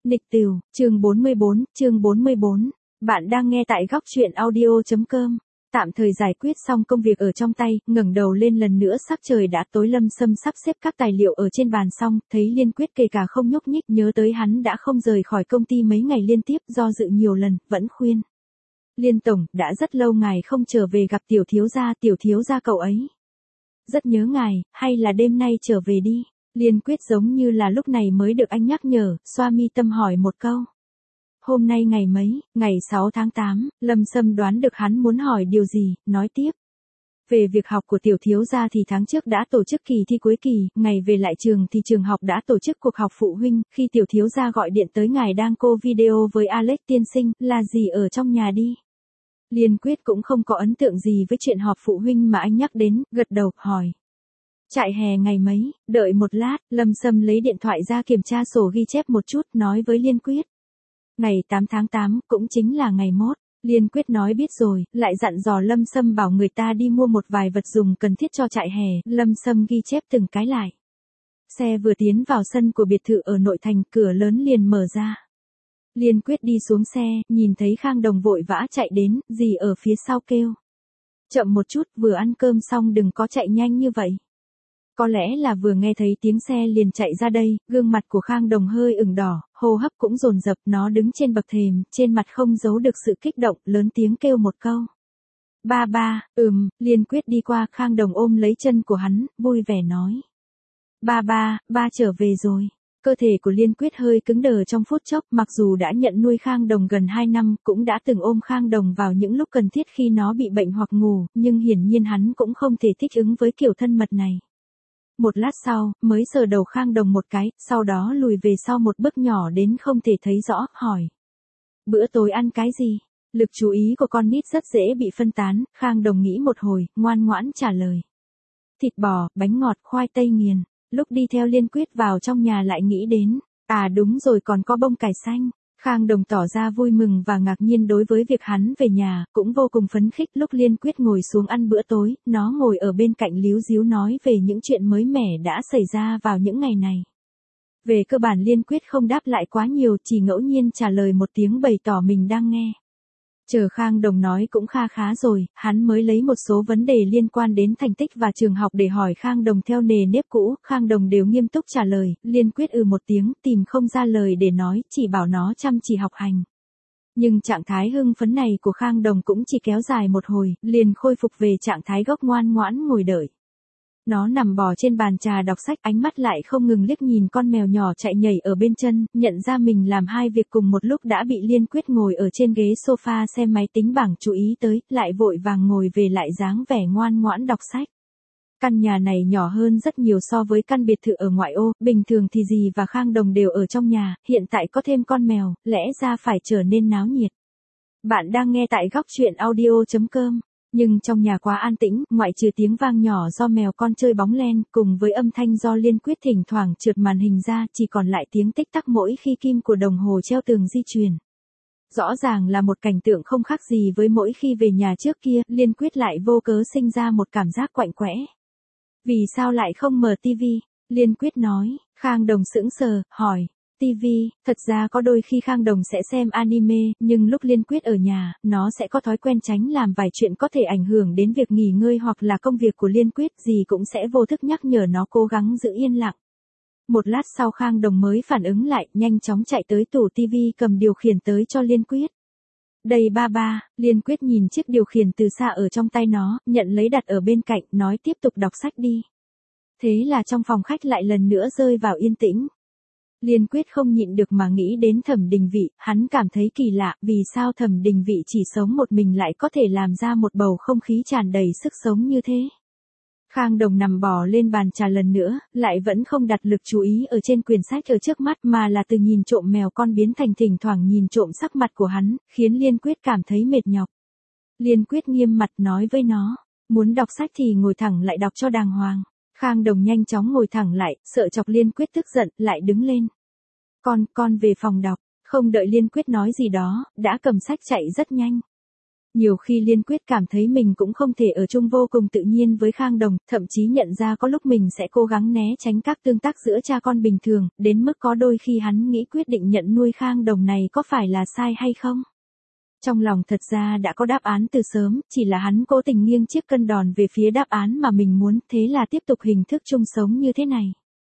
Nịch Tửu, chương 44. Bạn đang nghe tại góc truyện audio.com. Tạm thời giải quyết xong công việc ở trong tay, ngẩng đầu lên lần nữa sắc trời đã tối. Lâm Sâm sắp xếp các tài liệu ở trên bàn xong, thấy Liên Quyết kể cả không nhúc nhích, nhớ tới hắn đã không rời khỏi công ty mấy ngày liên tiếp, do dự nhiều lần, vẫn khuyên. Liên tổng, đã rất lâu ngài không trở về gặp tiểu thiếu gia cậu ấy. Rất nhớ ngài, hay là đêm nay trở về đi. Liên Quyết giống như là lúc này mới được anh nhắc nhở, xoa mi tâm hỏi một câu. Hôm nay ngày mấy, ngày 6 tháng 8, Lâm Sâm đoán được hắn muốn hỏi điều gì, nói tiếp. Về việc học của tiểu thiếu gia thì tháng trước đã tổ chức kỳ thi cuối kỳ, ngày về lại trường thì trường học đã tổ chức cuộc họp phụ huynh, khi tiểu thiếu gia gọi điện tới ngài đang cô video với Alex tiên sinh, là gì ở trong nhà đi. Liên Quyết cũng không có ấn tượng gì với chuyện họp phụ huynh mà anh nhắc đến, gật đầu, hỏi. Trại hè ngày mấy, đợi một lát, Lâm Sâm lấy điện thoại ra kiểm tra sổ ghi chép một chút, nói với Liên Quyết. Ngày 8 tháng 8, cũng chính là ngày mốt. Liên Quyết nói biết rồi, lại dặn dò Lâm Sâm bảo người ta đi mua một vài vật dùng cần thiết cho trại hè, Lâm Sâm ghi chép từng cái lại. Xe vừa tiến vào sân của biệt thự ở nội thành, cửa lớn liền mở ra. Liên Quyết đi xuống xe, nhìn thấy Khang Đồng vội vã chạy đến, dì ở phía sau kêu. Chậm một chút, vừa ăn cơm xong đừng có chạy nhanh như vậy. Có lẽ là vừa nghe thấy tiếng xe liền chạy ra đây, gương mặt của Khang Đồng hơi ửng đỏ, hô hấp cũng dồn dập, nó đứng trên bậc thềm, trên mặt không giấu được sự kích động, lớn tiếng kêu một câu. Ba, Liên Quyết đi qua, Khang Đồng ôm lấy chân của hắn, vui vẻ nói. Ba trở về rồi. Cơ thể của Liên Quyết hơi cứng đờ trong phút chốc, mặc dù đã nhận nuôi Khang Đồng gần 2 năm, cũng đã từng ôm Khang Đồng vào những lúc cần thiết khi nó bị bệnh hoặc ngủ, nhưng hiển nhiên hắn cũng không thể thích ứng với kiểu thân mật này. Một lát sau, mới sờ đầu Khang Đồng một cái, sau đó lùi về sau một bước nhỏ đến không thể thấy rõ, hỏi. Bữa tối ăn cái gì? Lực chú ý của con nít rất dễ bị phân tán, Khang Đồng nghĩ một hồi, ngoan ngoãn trả lời. Thịt bò, bánh ngọt, khoai tây nghiền. Lúc đi theo Liên Quyết vào trong nhà lại nghĩ đến, à đúng rồi còn có bông cải xanh. Khang Đồng tỏ ra vui mừng và ngạc nhiên đối với việc hắn về nhà, cũng vô cùng phấn khích. Lúc Liên Quyết ngồi xuống ăn bữa tối, nó ngồi ở bên cạnh líu ríu nói về những chuyện mới mẻ đã xảy ra vào những ngày này. Về cơ bản Liên Quyết không đáp lại quá nhiều, chỉ ngẫu nhiên trả lời một tiếng bày tỏ mình đang nghe. Chờ Khang Đồng nói cũng khá rồi, hắn mới lấy một số vấn đề liên quan đến thành tích và trường học để hỏi Khang Đồng theo nề nếp cũ, Khang Đồng đều nghiêm túc trả lời, Liên Quyết một tiếng, tìm không ra lời để nói, chỉ bảo nó chăm chỉ học hành. Nhưng trạng thái hưng phấn này của Khang Đồng cũng chỉ kéo dài một hồi, liền khôi phục về trạng thái gốc ngoan ngoãn ngồi đợi. Nó nằm bò trên bàn trà đọc sách, ánh mắt lại không ngừng liếc nhìn con mèo nhỏ chạy nhảy ở bên chân, nhận ra mình làm hai việc cùng một lúc đã bị Liên Quyết ngồi ở trên ghế sofa xem máy tính bảng chú ý tới, lại vội vàng ngồi về lại dáng vẻ ngoan ngoãn đọc sách. Căn nhà này nhỏ hơn rất nhiều so với căn biệt thự ở ngoại ô, bình thường thì dì và Khang Đồng đều ở trong nhà, hiện tại có thêm con mèo, lẽ ra phải trở nên náo nhiệt. Bạn đang nghe tại góc truyện audio.com. Nhưng trong nhà quá an tĩnh, ngoại trừ tiếng vang nhỏ do mèo con chơi bóng len, cùng với âm thanh do Liên Quyết thỉnh thoảng trượt màn hình ra, chỉ còn lại tiếng tích tắc mỗi khi kim của đồng hồ treo tường di chuyển. Rõ ràng là một cảnh tượng không khác gì với mỗi khi về nhà trước kia, Liên Quyết lại vô cớ sinh ra một cảm giác quạnh quẽ. Vì sao lại không mở tivi? Liên Quyết nói. Khang Đồng sững sờ, hỏi. TV, thật ra có đôi khi Khang Đồng sẽ xem anime, nhưng lúc Liên Quyết ở nhà, nó sẽ có thói quen tránh làm vài chuyện có thể ảnh hưởng đến việc nghỉ ngơi hoặc là công việc của Liên Quyết, gì cũng sẽ vô thức nhắc nhở nó cố gắng giữ yên lặng. Một lát sau Khang Đồng mới phản ứng lại, nhanh chóng chạy tới tủ TV cầm điều khiển tới cho Liên Quyết. Đây ba, Liên Quyết nhìn chiếc điều khiển từ xa ở trong tay nó, nhận lấy đặt ở bên cạnh, nói tiếp tục đọc sách đi. Thế là trong phòng khách lại lần nữa rơi vào yên tĩnh. Liên Quyết không nhịn được mà nghĩ đến Thẩm Đình Vị, hắn cảm thấy kỳ lạ, vì sao Thẩm Đình Vị chỉ sống một mình lại có thể làm ra một bầu không khí tràn đầy sức sống như thế. Khang Đồng nằm bò lên bàn trà lần nữa, lại vẫn không đặt lực chú ý ở trên quyển sách ở trước mắt mà là từ nhìn trộm mèo con biến thành thỉnh thoảng nhìn trộm sắc mặt của hắn, khiến Liên Quyết cảm thấy mệt nhọc. Liên Quyết nghiêm mặt nói với nó, muốn đọc sách thì ngồi thẳng lại đọc cho đàng hoàng. Khang Đồng nhanh chóng ngồi thẳng lại, sợ chọc Liên Quyết tức giận, lại đứng lên. Con về phòng đọc, không đợi Liên Quyết nói gì đó, đã cầm sách chạy rất nhanh. Nhiều khi Liên Quyết cảm thấy mình cũng không thể ở chung vô cùng tự nhiên với Khang Đồng, thậm chí nhận ra có lúc mình sẽ cố gắng né tránh các tương tác giữa cha con bình thường, đến mức có đôi khi hắn nghĩ quyết định nhận nuôi Khang Đồng này có phải là sai hay không. Trong lòng thật ra đã có đáp án từ sớm, chỉ là hắn cố tình nghiêng chiếc cân đòn về phía đáp án mà mình muốn, thế là tiếp tục hình thức chung sống như thế này.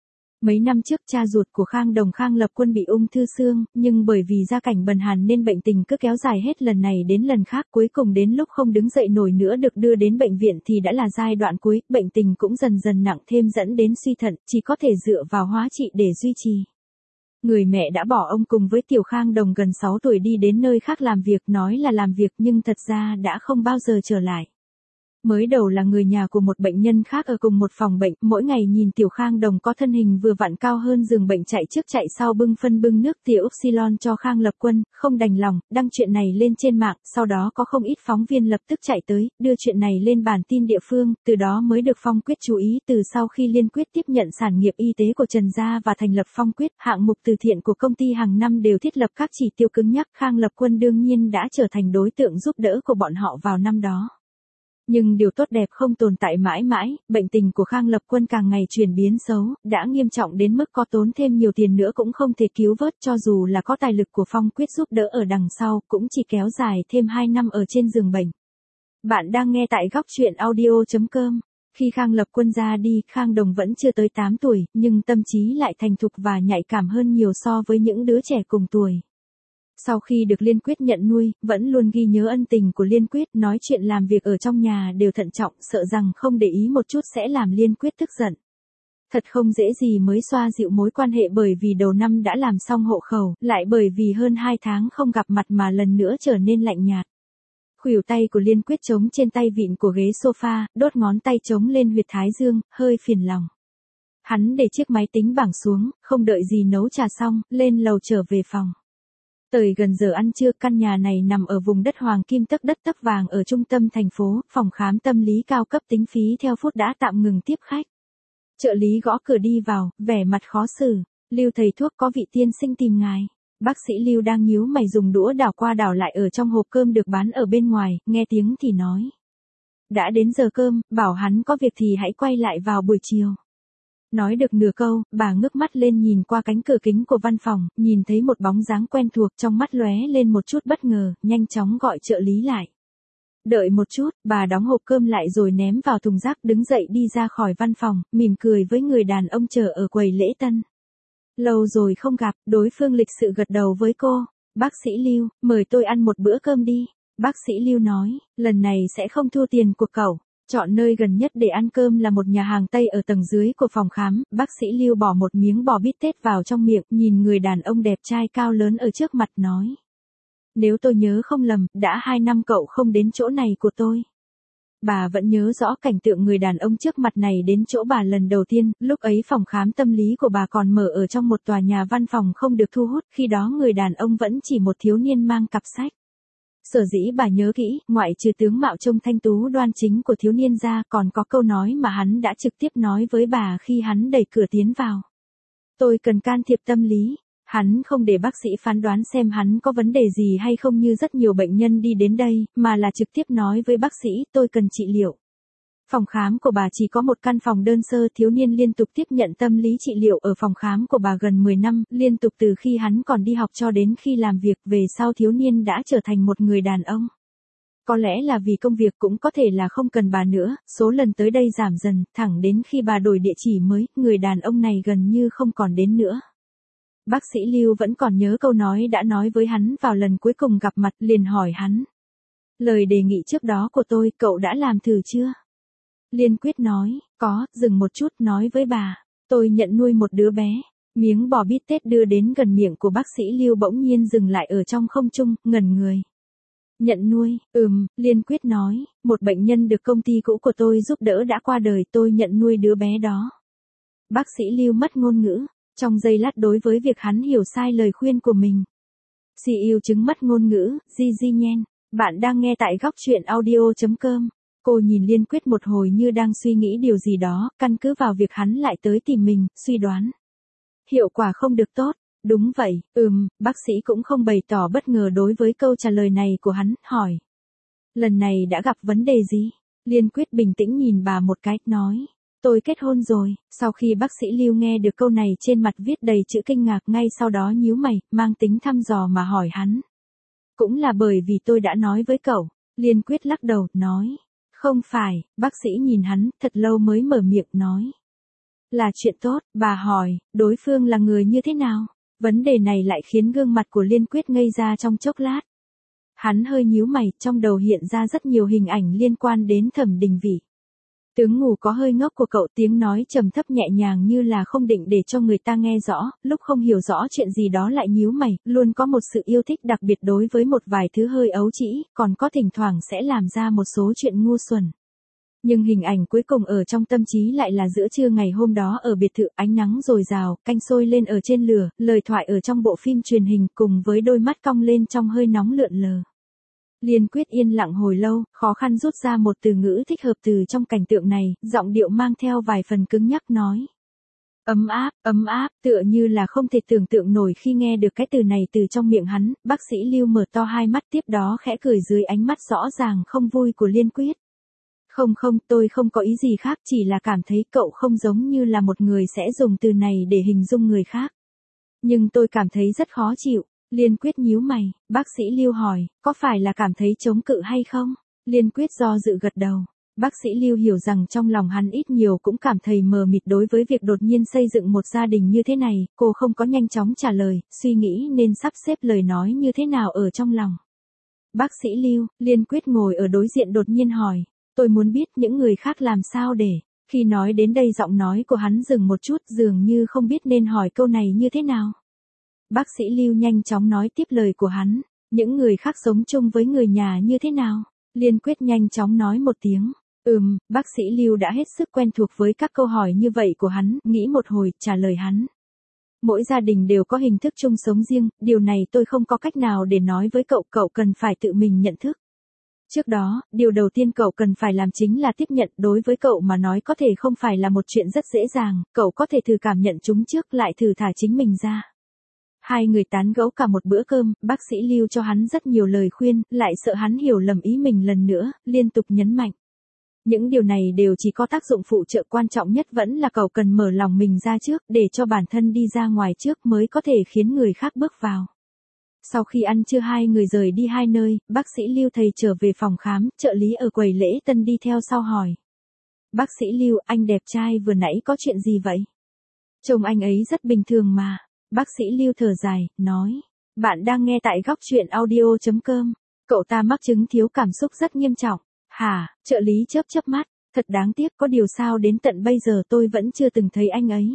Mấy năm trước cha ruột của Khang Đồng Khang Lập Quân bị ung thư xương, nhưng bởi vì gia cảnh bần hàn nên bệnh tình cứ kéo dài hết lần này đến lần khác, cuối cùng đến lúc không đứng dậy nổi nữa được đưa đến bệnh viện thì đã là giai đoạn cuối, bệnh tình cũng dần dần nặng thêm dẫn đến suy thận, chỉ có thể dựa vào hóa trị để duy trì. Người mẹ đã bỏ ông cùng với Tiểu Khang Đồng gần 6 tuổi đi đến nơi khác làm việc, nói là làm việc nhưng thật ra đã không bao giờ trở lại. Mới đầu là người nhà của một bệnh nhân khác ở cùng một phòng bệnh, mỗi ngày nhìn Tiểu Khang Đồng có thân hình vừa vặn cao hơn giường bệnh chạy trước chạy sau bưng phân bưng nước tỉa Upsilon cho Khang Lập Quân, không đành lòng, đăng chuyện này lên trên mạng, sau đó có không ít phóng viên lập tức chạy tới, đưa chuyện này lên bản tin địa phương, từ đó mới được Phong Quyết chú ý. Từ sau khi Liên Quyết tiếp nhận sản nghiệp y tế của Trần Gia và thành lập Phong Quyết, hạng mục từ thiện của công ty hàng năm đều thiết lập các chỉ tiêu cứng nhắc, Khang Lập Quân đương nhiên đã trở thành đối tượng giúp đỡ của bọn họ vào năm đó. Nhưng điều tốt đẹp không tồn tại mãi mãi, bệnh tình của Khang Lập Quân càng ngày chuyển biến xấu, đã nghiêm trọng đến mức có tốn thêm nhiều tiền nữa cũng không thể cứu vớt, cho dù là có tài lực của Phong Quyết giúp đỡ ở đằng sau, cũng chỉ kéo dài thêm 2 năm ở trên giường bệnh. Bạn đang nghe tại góc truyện audio.com. Khi Khang Lập Quân ra đi, Khang Đồng vẫn chưa tới 8 tuổi, nhưng tâm trí lại thành thục và nhạy cảm hơn nhiều so với những đứa trẻ cùng tuổi. Sau khi được Liên Quyết nhận nuôi, vẫn luôn ghi nhớ ân tình của Liên Quyết, nói chuyện làm việc ở trong nhà đều thận trọng, sợ rằng không để ý một chút sẽ làm Liên Quyết tức giận. Thật không dễ gì mới xoa dịu mối quan hệ, bởi vì đầu năm đã làm xong hộ khẩu, lại bởi vì hơn 2 tháng không gặp mặt mà lần nữa trở nên lạnh nhạt. Khuỷu tay của Liên Quyết chống trên tay vịn của ghế sofa, đốt ngón tay chống lên huyệt thái dương, hơi phiền lòng. Hắn để chiếc máy tính bảng xuống, không đợi gì nấu trà xong, lên lầu trở về phòng. Tới gần giờ ăn trưa, căn nhà này nằm ở vùng đất hoàng kim tấc đất tấc vàng ở trung tâm thành phố, phòng khám tâm lý cao cấp tính phí theo phút đã tạm ngừng tiếp khách. Trợ lý gõ cửa đi vào, vẻ mặt khó xử. Lưu thầy thuốc, có vị tiên sinh tìm ngài. Bác sĩ Lưu đang nhíu mày dùng đũa đảo qua đảo lại ở trong hộp cơm được bán ở bên ngoài, nghe tiếng thì nói. Đã đến giờ cơm, bảo hắn có việc thì hãy quay lại vào buổi chiều. Nói được nửa câu, bà ngước mắt lên nhìn qua cánh cửa kính của văn phòng, nhìn thấy một bóng dáng quen thuộc, trong mắt lóe lên một chút bất ngờ, nhanh chóng gọi trợ lý lại. Đợi một chút, bà đóng hộp cơm lại rồi ném vào thùng rác, đứng dậy đi ra khỏi văn phòng, mỉm cười với người đàn ông chờ ở quầy lễ tân. Lâu rồi không gặp, đối phương lịch sự gật đầu với cô. Bác sĩ Lưu, mời tôi ăn một bữa cơm đi. Bác sĩ Lưu nói, lần này sẽ không thu tiền của cậu. Chọn nơi gần nhất để ăn cơm là một nhà hàng Tây ở tầng dưới của phòng khám. Bác sĩ Lưu bỏ một miếng bò bít tết vào trong miệng, nhìn người đàn ông đẹp trai cao lớn ở trước mặt nói. Nếu tôi nhớ không lầm, đã 2 năm cậu không đến chỗ này của tôi. Bà vẫn nhớ rõ cảnh tượng người đàn ông trước mặt này đến chỗ bà lần đầu tiên, lúc ấy phòng khám tâm lý của bà còn mở ở trong một tòa nhà văn phòng không được thu hút, khi đó người đàn ông vẫn chỉ một thiếu niên mang cặp sách. Sở dĩ bà nhớ kỹ, ngoại trừ tướng mạo trông thanh tú đoan chính của thiếu niên ra, còn có câu nói mà hắn đã trực tiếp nói với bà khi hắn đẩy cửa tiến vào. Tôi cần can thiệp tâm lý. Hắn không để bác sĩ phán đoán xem hắn có vấn đề gì hay không như rất nhiều bệnh nhân đi đến đây, mà là trực tiếp nói với bác sĩ, tôi cần trị liệu. Phòng khám của bà chỉ có một căn phòng đơn sơ, thiếu niên liên tục tiếp nhận tâm lý trị liệu ở phòng khám của bà gần 10 năm, liên tục từ khi hắn còn đi học cho đến khi làm việc, về sau thiếu niên đã trở thành một người đàn ông. Có lẽ là vì công việc, cũng có thể là không cần bà nữa, số lần tới đây giảm dần, thẳng đến khi bà đổi địa chỉ mới, người đàn ông này gần như không còn đến nữa. Bác sĩ Lưu vẫn còn nhớ câu nói đã nói với hắn vào lần cuối cùng gặp mặt, liền hỏi hắn. Lời đề nghị trước đó của tôi, cậu đã làm thử chưa? Liên Quyết nói, có, dừng một chút, nói với bà. Tôi nhận nuôi một đứa bé. Miếng bò bít tết đưa đến gần miệng của bác sĩ Lưu bỗng nhiên dừng lại ở trong không trung, ngẩn người. Nhận nuôi, Liên Quyết nói, một bệnh nhân được công ty cũ của tôi giúp đỡ đã qua đời, tôi nhận nuôi đứa bé đó. Bác sĩ Lưu mất ngôn ngữ. Trong giây lát đối với việc hắn hiểu sai lời khuyên của mình. Si yêu chứng mất ngôn ngữ, di nhen. Bạn đang nghe tại góc truyện audio.com. Cô nhìn Liên Quyết một hồi như đang suy nghĩ điều gì đó, căn cứ vào việc hắn lại tới tìm mình, suy đoán. Hiệu quả không được tốt. Đúng vậy, bác sĩ cũng không bày tỏ bất ngờ đối với câu trả lời này của hắn, hỏi. Lần này đã gặp vấn đề gì? Liên Quyết bình tĩnh nhìn bà một cái, nói. Tôi kết hôn rồi. Sau khi bác sĩ Lưu nghe được câu này trên mặt viết đầy chữ kinh ngạc, ngay sau đó nhíu mày, mang tính thăm dò mà hỏi hắn. Cũng là bởi vì tôi đã nói với cậu. Liên Quyết lắc đầu, nói. Không phải, bác sĩ nhìn hắn, thật lâu mới mở miệng nói. Là chuyện tốt, bà hỏi, đối phương là người như thế nào? Vấn đề này lại khiến gương mặt của Liên Quyết ngây ra trong chốc lát. Hắn hơi nhíu mày, trong đầu hiện ra rất nhiều hình ảnh liên quan đến Thẩm Đình Vĩ. Tướng ngủ có hơi ngốc của cậu, tiếng nói trầm thấp nhẹ nhàng như là không định để cho người ta nghe rõ, lúc không hiểu rõ chuyện gì đó lại nhíu mày, luôn có một sự yêu thích đặc biệt đối với một vài thứ hơi ấu trĩ, còn có thỉnh thoảng sẽ làm ra một số chuyện ngu xuẩn. Nhưng hình ảnh cuối cùng ở trong tâm trí lại là giữa trưa ngày hôm đó ở biệt thự, ánh nắng dồi dào, canh sôi lên ở trên lửa, lời thoại ở trong bộ phim truyền hình cùng với đôi mắt cong lên trong hơi nóng lượn lờ. Liên Quyết yên lặng hồi lâu, khó khăn rút ra một từ ngữ thích hợp từ trong cảnh tượng này, giọng điệu mang theo vài phần cứng nhắc nói. Ấm áp, tựa như là không thể tưởng tượng nổi khi nghe được cái từ này từ trong miệng hắn, bác sĩ Lưu mở to hai mắt tiếp đó khẽ cười dưới ánh mắt rõ ràng không vui của Liên Quyết. Không, tôi không có ý gì khác, chỉ là cảm thấy cậu không giống như là một người sẽ dùng từ này để hình dung người khác. Nhưng tôi cảm thấy rất khó chịu. Liên Quyết nhíu mày, bác sĩ Lưu hỏi, có phải là cảm thấy chống cự hay không? Liên Quyết do dự gật đầu. Bác sĩ Lưu hiểu rằng trong lòng hắn ít nhiều cũng cảm thấy mờ mịt đối với việc đột nhiên xây dựng một gia đình như thế này, cô không có nhanh chóng trả lời, suy nghĩ nên sắp xếp lời nói như thế nào ở trong lòng. Bác sĩ Lưu, Liên Quyết ngồi ở đối diện đột nhiên hỏi, tôi muốn biết những người khác làm sao để, khi nói đến đây giọng nói của hắn dừng một chút dường như không biết nên hỏi câu này như thế nào. Bác sĩ Lưu nhanh chóng nói tiếp lời của hắn, những người khác sống chung với người nhà như thế nào? Liên Quyết nhanh chóng nói một tiếng, bác sĩ Lưu đã hết sức quen thuộc với các câu hỏi như vậy của hắn, nghĩ một hồi, trả lời hắn. Mỗi gia đình đều có hình thức chung sống riêng, điều này tôi không có cách nào để nói với cậu, cậu cần phải tự mình nhận thức. Trước đó, điều đầu tiên cậu cần phải làm chính là tiếp nhận, đối với cậu mà nói có thể không phải là một chuyện rất dễ dàng, cậu có thể thử cảm nhận chúng trước lại thử thả chính mình ra. Hai người tán gẫu cả một bữa cơm, bác sĩ Lưu cho hắn rất nhiều lời khuyên, lại sợ hắn hiểu lầm ý mình lần nữa, liên tục nhấn mạnh. Những điều này đều chỉ có tác dụng phụ trợ, quan trọng nhất vẫn là cậu cần mở lòng mình ra trước, để cho bản thân đi ra ngoài trước mới có thể khiến người khác bước vào. Sau khi ăn trưa hai người rời đi hai nơi, bác sĩ Lưu thầy trở về phòng khám, trợ lý ở quầy lễ tân đi theo sau hỏi. Bác sĩ Lưu, anh đẹp trai vừa nãy có chuyện gì vậy? Trông anh ấy rất bình thường mà. Bác sĩ Lưu thở dài, nói. Bạn đang nghe tại góc truyện audio.com. Cậu ta mắc chứng thiếu cảm xúc rất nghiêm trọng. Hả, trợ lý chớp mắt. Thật đáng tiếc, có điều sao đến tận bây giờ tôi vẫn chưa từng thấy anh ấy.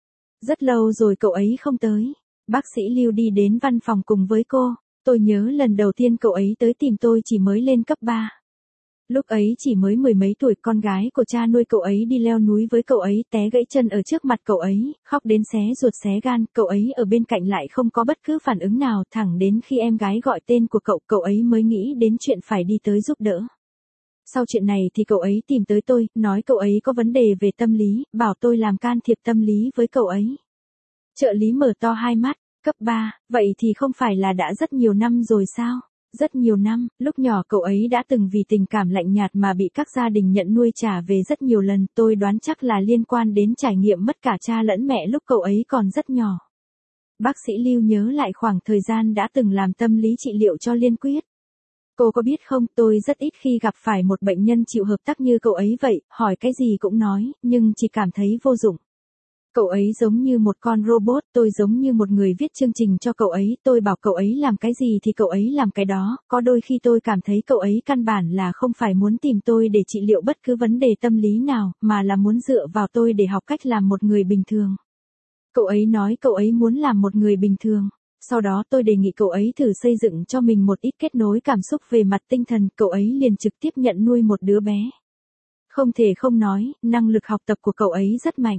Rất lâu rồi cậu ấy không tới. Bác sĩ Lưu đi đến văn phòng cùng với cô. Tôi nhớ lần đầu tiên cậu ấy tới tìm tôi chỉ mới lên cấp 3. Lúc ấy chỉ mới mười mấy tuổi, con gái của cha nuôi cậu ấy đi leo núi với cậu ấy, té gãy chân ở trước mặt cậu ấy, khóc đến xé ruột xé gan, cậu ấy ở bên cạnh lại không có bất cứ phản ứng nào, thẳng đến khi em gái gọi tên của cậu, cậu ấy mới nghĩ đến chuyện phải đi tới giúp đỡ. Sau chuyện này thì cậu ấy tìm tới tôi, nói cậu ấy có vấn đề về tâm lý, bảo tôi làm can thiệp tâm lý với cậu ấy. Trợ lý mở to hai mắt, cấp 3, vậy thì không phải là đã rất nhiều năm rồi sao? Rất nhiều năm, lúc nhỏ cậu ấy đã từng vì tình cảm lạnh nhạt mà bị các gia đình nhận nuôi trả về rất nhiều lần, tôi đoán chắc là liên quan đến trải nghiệm mất cả cha lẫn mẹ lúc cậu ấy còn rất nhỏ. Bác sĩ Lưu nhớ lại khoảng thời gian đã từng làm tâm lý trị liệu cho Liên Quyết. Cô có biết không, tôi rất ít khi gặp phải một bệnh nhân chịu hợp tác như cậu ấy vậy, hỏi cái gì cũng nói, nhưng chỉ cảm thấy vô dụng. Cậu ấy giống như một con robot, tôi giống như một người viết chương trình cho cậu ấy, tôi bảo cậu ấy làm cái gì thì cậu ấy làm cái đó, có đôi khi tôi cảm thấy cậu ấy căn bản là không phải muốn tìm tôi để trị liệu bất cứ vấn đề tâm lý nào, mà là muốn dựa vào tôi để học cách làm một người bình thường. Cậu ấy nói cậu ấy muốn làm một người bình thường. Sau đó tôi đề nghị cậu ấy thử xây dựng cho mình một ít kết nối cảm xúc về mặt tinh thần, cậu ấy liền trực tiếp nhận nuôi một đứa bé. Không thể không nói, năng lực học tập của cậu ấy rất mạnh.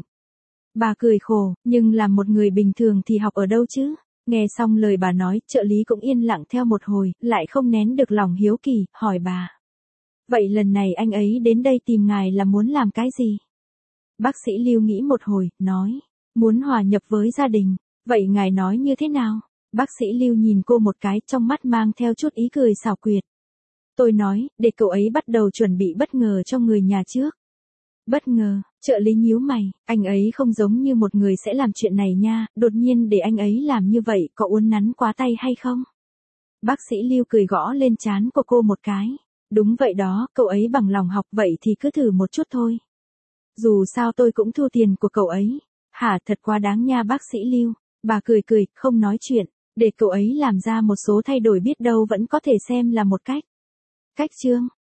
Bà cười khổ, nhưng làm một người bình thường thì học ở đâu chứ? Nghe xong lời bà nói, trợ lý cũng yên lặng theo một hồi, lại không nén được lòng hiếu kỳ, hỏi bà. Vậy lần này anh ấy đến đây tìm ngài là muốn làm cái gì? Bác sĩ Lưu nghĩ một hồi, nói, muốn hòa nhập với gia đình. Vậy ngài nói như thế nào? Bác sĩ Lưu nhìn cô một cái, trong mắt mang theo chút ý cười xảo quyệt. Tôi nói, để cậu ấy bắt đầu chuẩn bị bất ngờ cho người nhà trước. Bất ngờ, trợ lý nhíu mày, anh ấy không giống như một người sẽ làm chuyện này nha, đột nhiên để anh ấy làm như vậy có uốn nắn quá tay hay không? Bác sĩ Lưu cười gõ lên trán của cô một cái. Đúng vậy đó, cậu ấy bằng lòng học vậy thì cứ thử một chút thôi. Dù sao tôi cũng thu tiền của cậu ấy. Hả, thật quá đáng nha bác sĩ Lưu. Bà cười cười, không nói chuyện, để cậu ấy làm ra một số thay đổi biết đâu vẫn có thể xem là một cách. Cách chương